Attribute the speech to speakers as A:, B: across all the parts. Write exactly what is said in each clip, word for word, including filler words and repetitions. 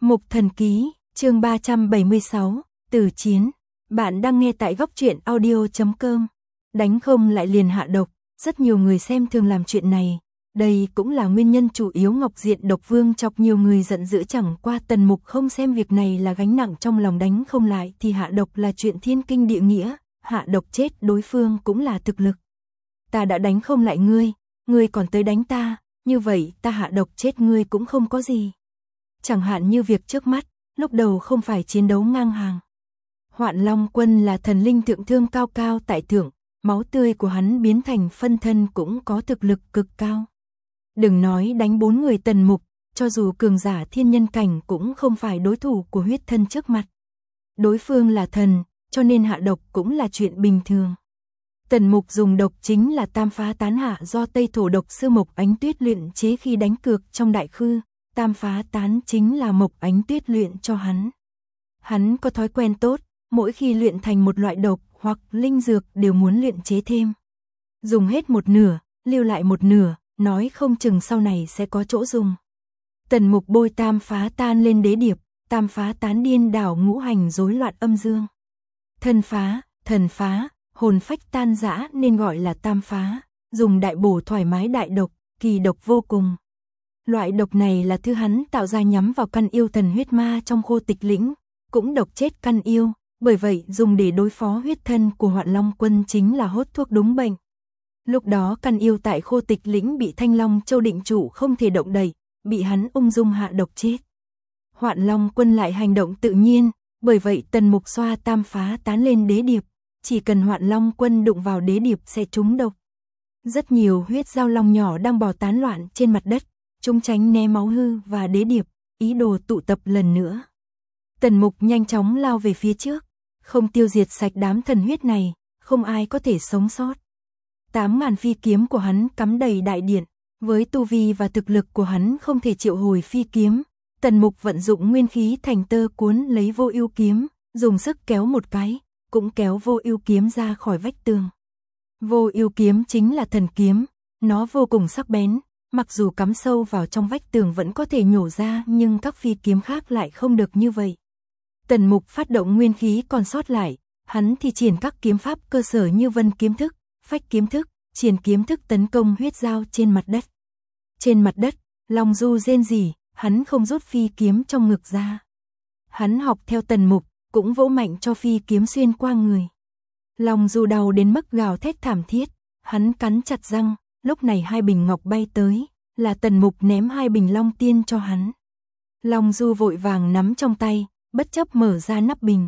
A: Mục Thần Ký, chương ba trăm bảy mươi sáu, Tử Chiến. Bạn đang nghe tại góc truyện audio chấm com. Đánh không lại liền hạ độc, rất nhiều người xem thường làm chuyện này. Đây cũng là nguyên nhân chủ yếu Ngọc Diện Độc Vương chọc nhiều người giận dữ, chẳng qua Tần Mục không xem việc này là gánh nặng trong lòng, đánh không lại thì hạ độc là chuyện thiên kinh địa nghĩa, hạ độc chết đối phương cũng là thực lực. Ta đã đánh không lại ngươi, ngươi còn tới đánh ta, như vậy ta hạ độc chết ngươi cũng không có gì. Chẳng hạn như việc trước mắt, lúc đầu không phải chiến đấu ngang hàng. Hoạn Long Quân là thần linh thượng thương cao cao tại thượng, máu tươi của hắn biến thành phân thân cũng có thực lực cực cao. Đừng nói đánh bốn người Tần Mục, cho dù cường giả thiên nhân cảnh cũng không phải đối thủ của huyết thân trước mặt. Đối phương là thần, cho nên hạ độc cũng là chuyện bình thường. Tần Mục dùng độc chính là Tam Phá Tán hạ do Tây Thổ độc sư Mộc Ánh Tuyết luyện chế khi đánh cược trong đại khư. Tam Phá Tán chính là Mộc Ánh Tuyết luyện cho hắn. Hắn có thói quen tốt, mỗi khi luyện thành một loại độc hoặc linh dược đều muốn luyện chế thêm. Dùng hết một nửa, lưu lại một nửa, nói không chừng sau này sẽ có chỗ dùng. Tần Mục bôi Tam Phá Tan lên đế điệp, Tam Phá Tán điên đảo ngũ hành rối loạn âm dương. Thân phá, thần phá, hồn phách tan rã nên gọi là Tam Phá, dùng đại bổ thoải mái đại độc, kỳ độc vô cùng. Loại độc này là thứ hắn tạo ra nhắm vào căn yêu thần huyết ma trong Khô Tịch Lĩnh, cũng độc chết căn yêu, bởi vậy dùng để đối phó huyết thân của Hoạn Long Quân chính là hốt thuốc đúng bệnh. Lúc đó căn yêu tại Khô Tịch Lĩnh bị Thanh Long Châu định chủ không thể động đậy, bị hắn ung dung hạ độc chết. Hoạn Long Quân lại hành động tự nhiên, bởi vậy Tần Mục xoa Tam Phá Tán lên đế điệp, chỉ cần Hoạn Long Quân đụng vào đế điệp sẽ trúng độc. Rất nhiều huyết giao long nhỏ đang bò tán loạn trên mặt đất, chúng tránh né máu hư và đế điệp, ý đồ tụ tập lần nữa. Tần Mục nhanh chóng lao về phía trước, không tiêu diệt sạch đám thần huyết này, không ai có thể sống sót. Tám ngàn phi kiếm của hắn cắm đầy đại điện, với tu vi và thực lực của hắn không thể triệu hồi phi kiếm. Tần Mục vận dụng nguyên khí thành tơ cuốn lấy Vô Ưu kiếm, dùng sức kéo một cái, cũng kéo Vô Ưu kiếm ra khỏi vách tường. Vô Ưu kiếm chính là thần kiếm, nó vô cùng sắc bén. Mặc dù cắm sâu vào trong vách tường vẫn có thể nhổ ra, nhưng các phi kiếm khác lại không được như vậy. Tần Mục phát động nguyên khí còn sót lại, hắn thi triển các kiếm pháp cơ sở như Vân kiếm thức, Phách kiếm thức, Triền kiếm thức tấn công huyết giao trên mặt đất. Trên mặt đất, Long Du rên rỉ, hắn không rút phi kiếm trong ngực ra. Hắn học theo Tần Mục, cũng vỗ mạnh cho phi kiếm xuyên qua người. Long Du đau đến mức gào thét thảm thiết, hắn cắn chặt răng. Lúc này hai bình ngọc bay tới, là Tần Mục ném hai bình Long Tiên cho hắn. Long Du vội vàng nắm trong tay, bất chấp mở ra nắp bình.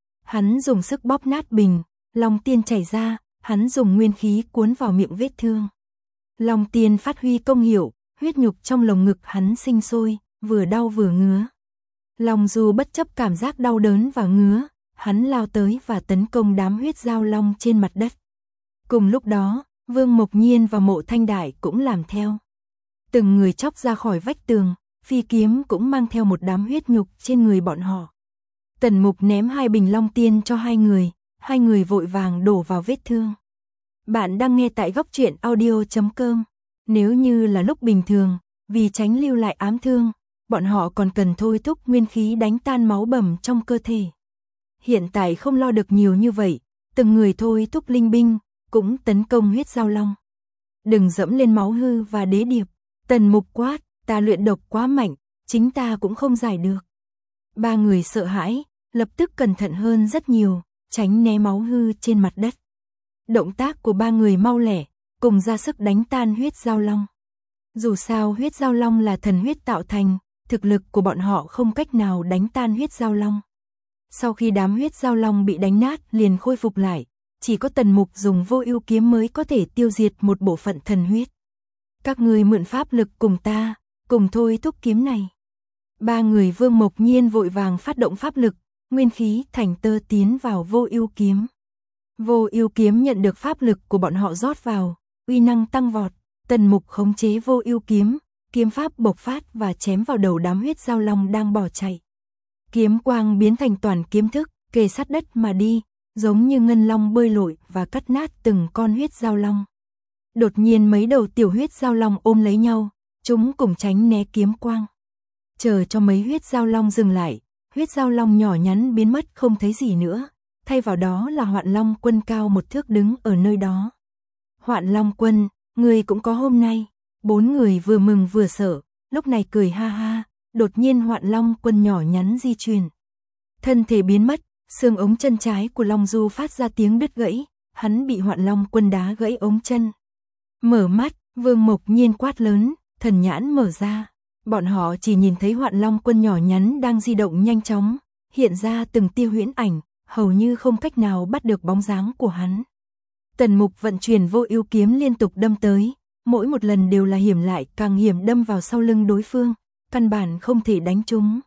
A: Hắn dùng sức bóp nát bình, Long Tiên chảy ra, hắn dùng nguyên khí cuốn vào miệng vết thương. Long Tiên phát huy công hiệu, huyết nhục trong lồng ngực hắn sinh sôi, vừa đau vừa ngứa. Long Du bất chấp cảm giác đau đớn và ngứa, hắn lao tới và tấn công đám huyết giao long trên mặt đất. Cùng lúc đó, Vương Mộc Nhiên và Mộ Thanh Đại cũng làm theo. Từng người chóc ra khỏi vách tường, phi kiếm cũng mang theo một đám huyết nhục trên người bọn họ. Tần Mục ném hai bình Long Tiên cho hai người, hai người vội vàng đổ vào vết thương. Bạn đang nghe tại góc truyện audio chấm com. Nếu như là lúc bình thường, vì tránh lưu lại ám thương, bọn họ còn cần thôi thúc nguyên khí đánh tan máu bầm trong cơ thể. Hiện tại không lo được nhiều như vậy, từng người thôi thúc linh binh, cũng tấn công huyết giao long. Đừng dẫm lên máu hư và đế điệp. Tần Mục quát, ta luyện độc quá mạnh, chính ta cũng không giải được. Ba người sợ hãi, lập tức cẩn thận hơn rất nhiều, tránh né máu hư trên mặt đất. Động tác của ba người mau lẻ, cùng ra sức đánh tan huyết giao long. Dù sao huyết giao long là thần huyết tạo thành, thực lực của bọn họ không cách nào đánh tan huyết giao long. Sau khi đám huyết giao long bị đánh nát liền khôi phục lại. Chỉ có Tần Mục dùng Vô Ưu kiếm mới có thể tiêu diệt một bộ phận thần huyết. Các ngươi mượn pháp lực cùng ta, cùng thôi thúc kiếm này. Ba người Vương Mộc Nhiên vội vàng phát động pháp lực, nguyên khí thành tơ tiến vào Vô Ưu kiếm. Vô Ưu kiếm nhận được pháp lực của bọn họ rót vào, uy năng tăng vọt. Tần Mục khống chế Vô Ưu kiếm, kiếm pháp bộc phát và chém vào đầu đám huyết giao long đang bỏ chạy. Kiếm quang biến thành toàn kiếm thức, kề sát đất mà đi, giống như ngân long bơi lội và cắt nát từng con huyết giao long. Đột nhiên mấy đầu tiểu huyết giao long ôm lấy nhau, chúng cùng tránh né kiếm quang. Chờ cho mấy huyết giao long dừng lại, huyết giao long nhỏ nhắn biến mất không thấy gì nữa, thay vào đó là Hoạn Long Quân cao một thước đứng ở nơi đó. Hoạn Long Quân, người cũng có hôm nay. Bốn người vừa mừng vừa sợ, lúc này cười ha ha, đột nhiên Hoạn Long Quân nhỏ nhắn di chuyển. Thân thể biến mất, xương ống chân trái của Long Du phát ra tiếng đứt gãy, hắn bị Hoạn Long Quân đá gãy ống chân. Mở mắt, Vương Mộc Nhiên quát lớn, thần nhãn mở ra. Bọn họ chỉ nhìn thấy Hoạn Long Quân nhỏ nhắn đang di động nhanh chóng, hiện ra từng tia huyễn ảnh, hầu như không cách nào bắt được bóng dáng của hắn. Tần Mục vận chuyển Vô Ưu kiếm liên tục đâm tới, mỗi một lần đều là hiểm lại càng hiểm, đâm vào sau lưng đối phương, căn bản không thể đánh trúng.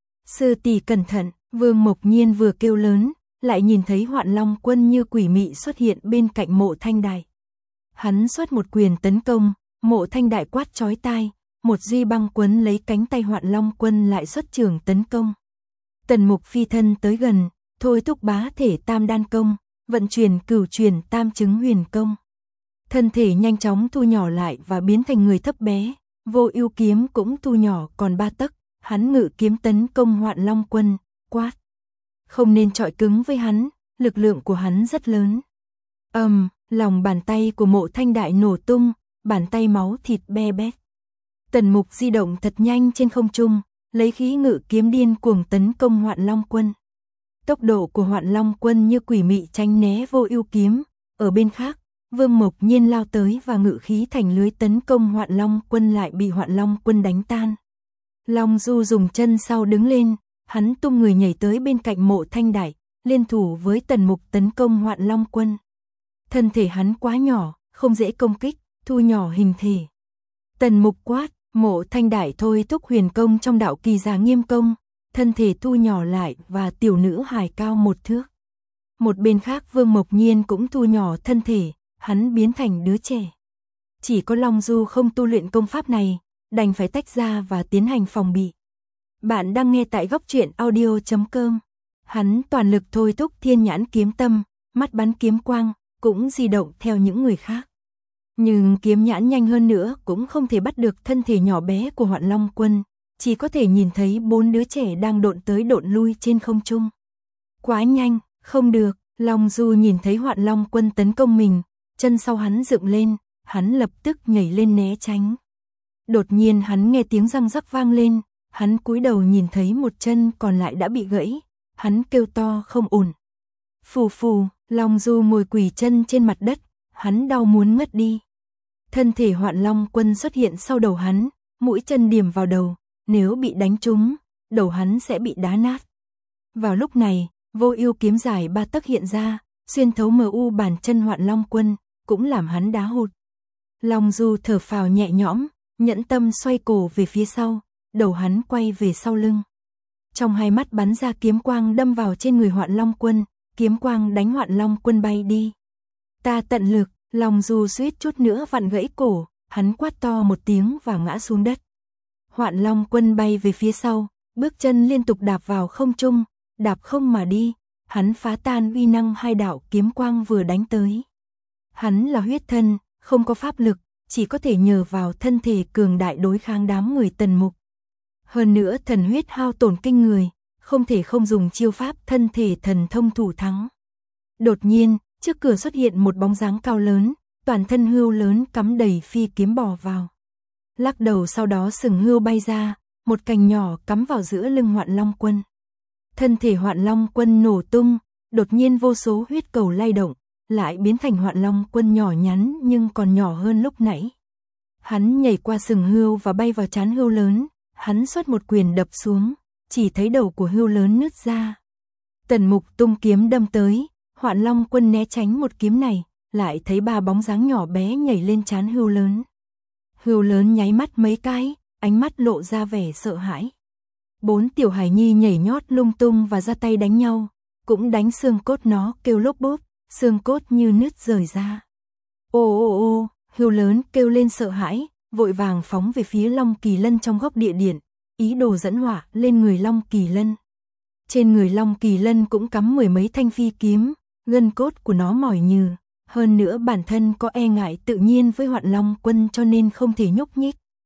A: Sư tỷ cẩn thận, Vương Mộc Nhiên vừa kêu lớn, lại nhìn thấy Hoạn Long Quân như quỷ mị xuất hiện bên cạnh Mộ Thanh Đại. Hắn xuất một quyền tấn công, Mộ Thanh Đại quát chói tai, một duy băng quấn lấy cánh tay Hoạn Long Quân lại xuất trường tấn công. Tần Mục phi thân tới gần, thôi thúc bá thể tam đan công, vận chuyển cửu truyền tam chứng huyền công. Thân thể nhanh chóng thu nhỏ lại và biến thành người thấp bé, Vô Ưu kiếm cũng thu nhỏ còn ba tấc, hắn ngự kiếm tấn công Hoạn Long Quân, quát. Không nên chọi cứng với hắn, lực lượng của hắn rất lớn. Ầm, um, lòng bàn tay của Mộ Thanh Đại nổ tung, bàn tay máu thịt be bét. Tần Mục di động thật nhanh trên không trung, lấy khí ngự kiếm điên cuồng tấn công Hoạn Long Quân. Tốc độ của Hoạn Long Quân như quỷ mị tránh né Vô Ưu kiếm, ở bên khác, Vương Mộc Nhiên lao tới và ngự khí thành lưới tấn công Hoạn Long Quân lại bị Hoạn Long Quân đánh tan. Long Du dùng chân sau đứng lên, hắn tung người nhảy tới bên cạnh Mộ Thanh Đại, liên thủ với Tần Mục tấn công Hoạn Long Quân. Thân thể hắn quá nhỏ, không dễ công kích, thu nhỏ hình thể. Tần Mục quát, Mộ Thanh Đại thôi thúc huyền công trong đạo kỳ giả nghiêm công, thân thể thu nhỏ lại và tiểu nữ hài cao một thước. Một bên khác Vương Mộc Nhiên cũng thu nhỏ thân thể, hắn biến thành đứa trẻ. Chỉ có Long Du không tu luyện công pháp này, đành phải tách ra và tiến hành phòng bị. Bạn đang nghe tại góc truyện audio chấm com. Hắn toàn lực thôi thúc thiên nhãn kiếm tâm, mắt bắn kiếm quang, cũng di động theo những người khác. Nhưng kiếm nhãn nhanh hơn nữa cũng không thể bắt được thân thể nhỏ bé của Hoạn Long Quân, chỉ có thể nhìn thấy bốn đứa trẻ đang độn tới độn lui trên không trung. Quá nhanh, không được, Long Du nhìn thấy Hoạn Long Quân tấn công mình, chân sau hắn dựng lên, hắn lập tức nhảy lên né tránh. Đột nhiên hắn nghe tiếng răng rắc vang lên, hắn cúi đầu nhìn thấy một chân còn lại đã bị gãy, hắn kêu to không ổn. Phù phù, Long Du ngồi quỳ chân trên mặt đất, hắn đau muốn ngất đi. Thân thể Hoạn Long Quân xuất hiện sau đầu hắn, mũi chân điểm vào đầu, nếu bị đánh trúng, đầu hắn sẽ bị đá nát. Vào lúc này, Vô Ưu kiếm dài ba tấc hiện ra, xuyên thấu mờ u bàn chân Hoạn Long Quân, cũng làm hắn đá hụt. Long Du thở phào nhẹ nhõm, nhẫn tâm xoay cổ về phía sau, đầu hắn quay về sau lưng. Trong hai mắt bắn ra kiếm quang đâm vào trên người Hoạn Long Quân, kiếm quang đánh Hoạn Long Quân bay đi. Ta tận lực, Long Du suýt chút nữa vặn gãy cổ, hắn quát to một tiếng và ngã xuống đất. Hoạn Long Quân bay về phía sau, bước chân liên tục đạp vào không trung, đạp không mà đi, hắn phá tan uy năng hai đạo kiếm quang vừa đánh tới. Hắn là huyết thân, không có pháp lực, chỉ có thể nhờ vào thân thể cường đại đối kháng đám người Tần Mục. Hơn nữa thần huyết hao tổn kinh người, không thể không dùng chiêu pháp thân thể thần thông thủ thắng. Đột nhiên, trước cửa xuất hiện một bóng dáng cao lớn, toàn thân hươu lớn cắm đầy phi kiếm bò vào. Lắc đầu sau đó sừng hươu bay ra, một cành nhỏ cắm vào giữa lưng Hoạn Long Quân. Thân thể Hoạn Long Quân nổ tung, đột nhiên vô số huyết cầu lay động, lại biến thành Hoạn Long Quân nhỏ nhắn nhưng còn nhỏ hơn lúc nãy. Hắn nhảy qua sừng hươu và bay vào trán hươu lớn, hắn xuất một quyền đập xuống, chỉ thấy đầu của hươu lớn nứt ra. Tần Mục tung kiếm đâm tới, Hoạn Long Quân né tránh một kiếm này, lại thấy ba bóng dáng nhỏ bé nhảy lên trán hươu lớn. Hươu lớn nháy mắt mấy cái, ánh mắt lộ ra vẻ sợ hãi. Bốn tiểu hải nhi nhảy nhót lung tung và ra tay đánh nhau, cũng đánh xương cốt nó kêu lốp bốp, xương cốt như nứt rời ra. Ô ô ô, hươu lớn kêu lên sợ hãi, vội vàng phóng về phía Long Kỳ Lân trong góc địa điện, ý đồ dẫn hỏa lên người Long Kỳ Lân. Trên người Long Kỳ Lân cũng cắm mười mấy thanh phi kiếm, gân cốt của nó mỏi nhừ, hơn nữa bản thân có e ngại tự nhiên với Hoạn Long Quân cho nên không thể nhúc nhích.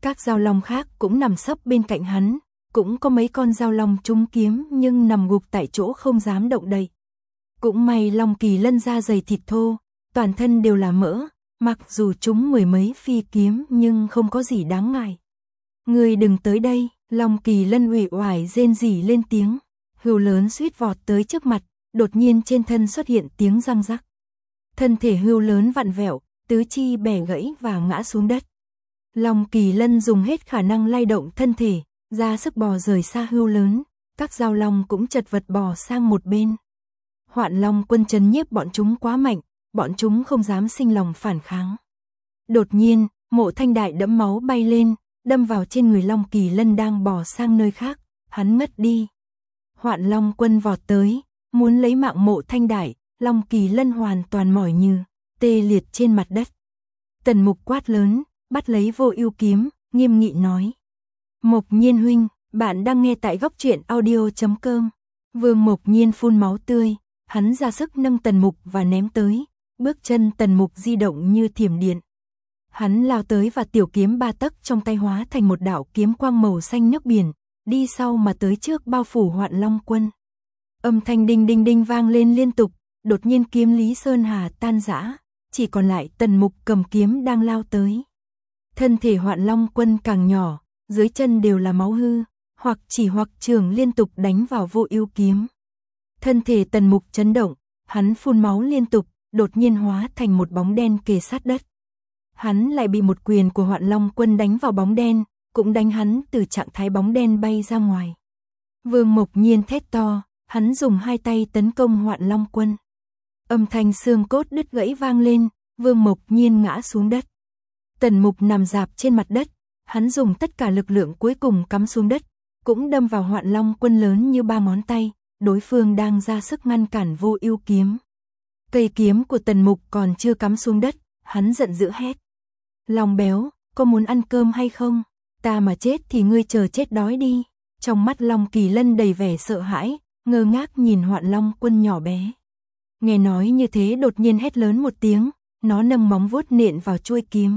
A: Các dao long khác cũng nằm sấp bên cạnh hắn, cũng có mấy con dao long trúng kiếm nhưng nằm gục tại chỗ không dám động đậy. Cũng may Long Kỳ Lân da dày thịt thô, toàn thân đều là mỡ, mặc dù trúng mười mấy phi kiếm nhưng không có gì đáng ngại. Ngươi đừng tới đây, Long Kỳ Lân uể oải rên rỉ lên tiếng, hươu lớn suýt vọt tới trước mặt, đột nhiên trên thân xuất hiện tiếng răng rắc. Thân thể hươu lớn vặn vẹo, tứ chi bẻ gãy và ngã xuống đất. Long Kỳ Lân dùng hết khả năng lay động thân thể, ra sức bò rời xa hươu lớn, các dao long cũng chật vật bò sang một bên. Hoạn Long Quân trấn nhiếp bọn chúng quá mạnh, bọn chúng không dám sinh lòng phản kháng. Đột nhiên, Mộ Thanh Đại đẫm máu bay lên, đâm vào trên người Long Kỳ Lân đang bò sang nơi khác, hắn ngất đi. Hoạn Long Quân vọt tới, muốn lấy mạng Mộ Thanh Đại, Long Kỳ Lân hoàn toàn mỏi như, tê liệt trên mặt đất. Tần Mục quát lớn, bắt lấy Vô Ưu kiếm, nghiêm nghị nói. Mộc Nhiên huynh, bạn đang nghe tại góc truyện audio chấm com. Vương Mộc Nhiên phun máu tươi, hắn ra sức nâng Tần Mục và ném tới, bước chân Tần Mục di động như thiểm điện. Hắn lao tới và tiểu kiếm ba tấc trong tay hóa thành một đạo kiếm quang màu xanh nước biển, đi sau mà tới trước bao phủ Hoạn Long Quân. Âm thanh đinh đinh đinh vang lên liên tục, đột nhiên kiếm Lý Sơn Hà tan rã, chỉ còn lại Tần Mục cầm kiếm đang lao tới. Thân thể Hoạn Long Quân càng nhỏ, dưới chân đều là máu hư, hoặc chỉ hoặc trường liên tục đánh vào Vô Ưu kiếm. Thân thể Tần Mục chấn động, hắn phun máu liên tục, đột nhiên hóa thành một bóng đen kề sát đất. Hắn lại bị một quyền của Hoạn Long Quân đánh vào bóng đen, cũng đánh hắn từ trạng thái bóng đen bay ra ngoài. Vương Mộc Nhiên thét to, hắn dùng hai tay tấn công Hoạn Long Quân. Âm thanh xương cốt đứt gãy vang lên, Vương Mộc Nhiên ngã xuống đất. Tần Mục nằm rạp trên mặt đất, hắn dùng tất cả lực lượng cuối cùng cắm xuống đất, cũng đâm vào Hoạn Long Quân lớn như ba ngón tay, đối phương đang ra sức ngăn cản Vô Ưu kiếm. Cây kiếm của Tần Mục còn chưa cắm xuống đất, hắn giận dữ hét. Long béo, có muốn ăn cơm hay không? Ta mà chết thì ngươi chờ chết đói đi. Trong mắt Long Kỳ Lân đầy vẻ sợ hãi, ngơ ngác nhìn Hoạn Long Quân nhỏ bé. Nghe nói như thế đột nhiên hét lớn một tiếng, nó nâng móng vuốt nện vào chuôi kiếm.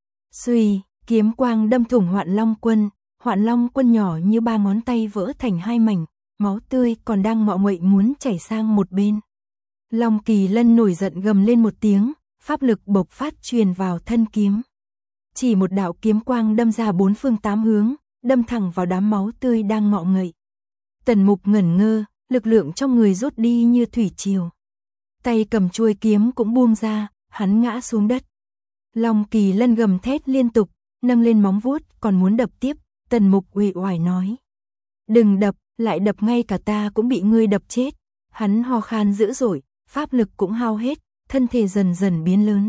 A: Xuy, kiếm quang đâm thủng Hoạn Long Quân, Hoạn Long Quân nhỏ như ba ngón tay vỡ thành hai mảnh, máu tươi còn đang ngọ nguậy muốn chảy sang một bên. Long Kỳ Lân nổi giận gầm lên một tiếng, pháp lực bộc phát truyền vào thân kiếm. Chỉ một đạo kiếm quang đâm ra bốn phương tám hướng, đâm thẳng vào đám máu tươi đang ngọ nguậy. Tần Mục ngẩn ngơ, lực lượng trong người rút đi như thủy triều. Tay cầm chuôi kiếm cũng buông ra, hắn ngã xuống đất. Long Kỳ Lân gầm thét liên tục, nâng lên móng vuốt còn muốn đập tiếp, Tần Mục uể oải nói. Đừng đập, lại đập ngay cả ta cũng bị ngươi đập chết. Hắn ho khan dữ dội, pháp lực cũng hao hết, thân thể dần dần biến lớn.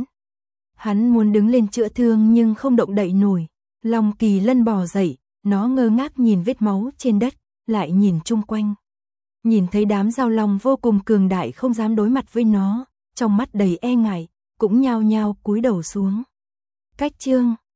A: Hắn muốn đứng lên chữa thương nhưng không động đậy nổi. Long Kỳ Lân bò dậy, nó ngơ ngác nhìn vết máu trên đất, lại nhìn chung quanh. Nhìn thấy đám dao long vô cùng cường đại không dám đối mặt với nó, trong mắt đầy e ngại, cũng nhao nhao cúi đầu xuống. Cách chương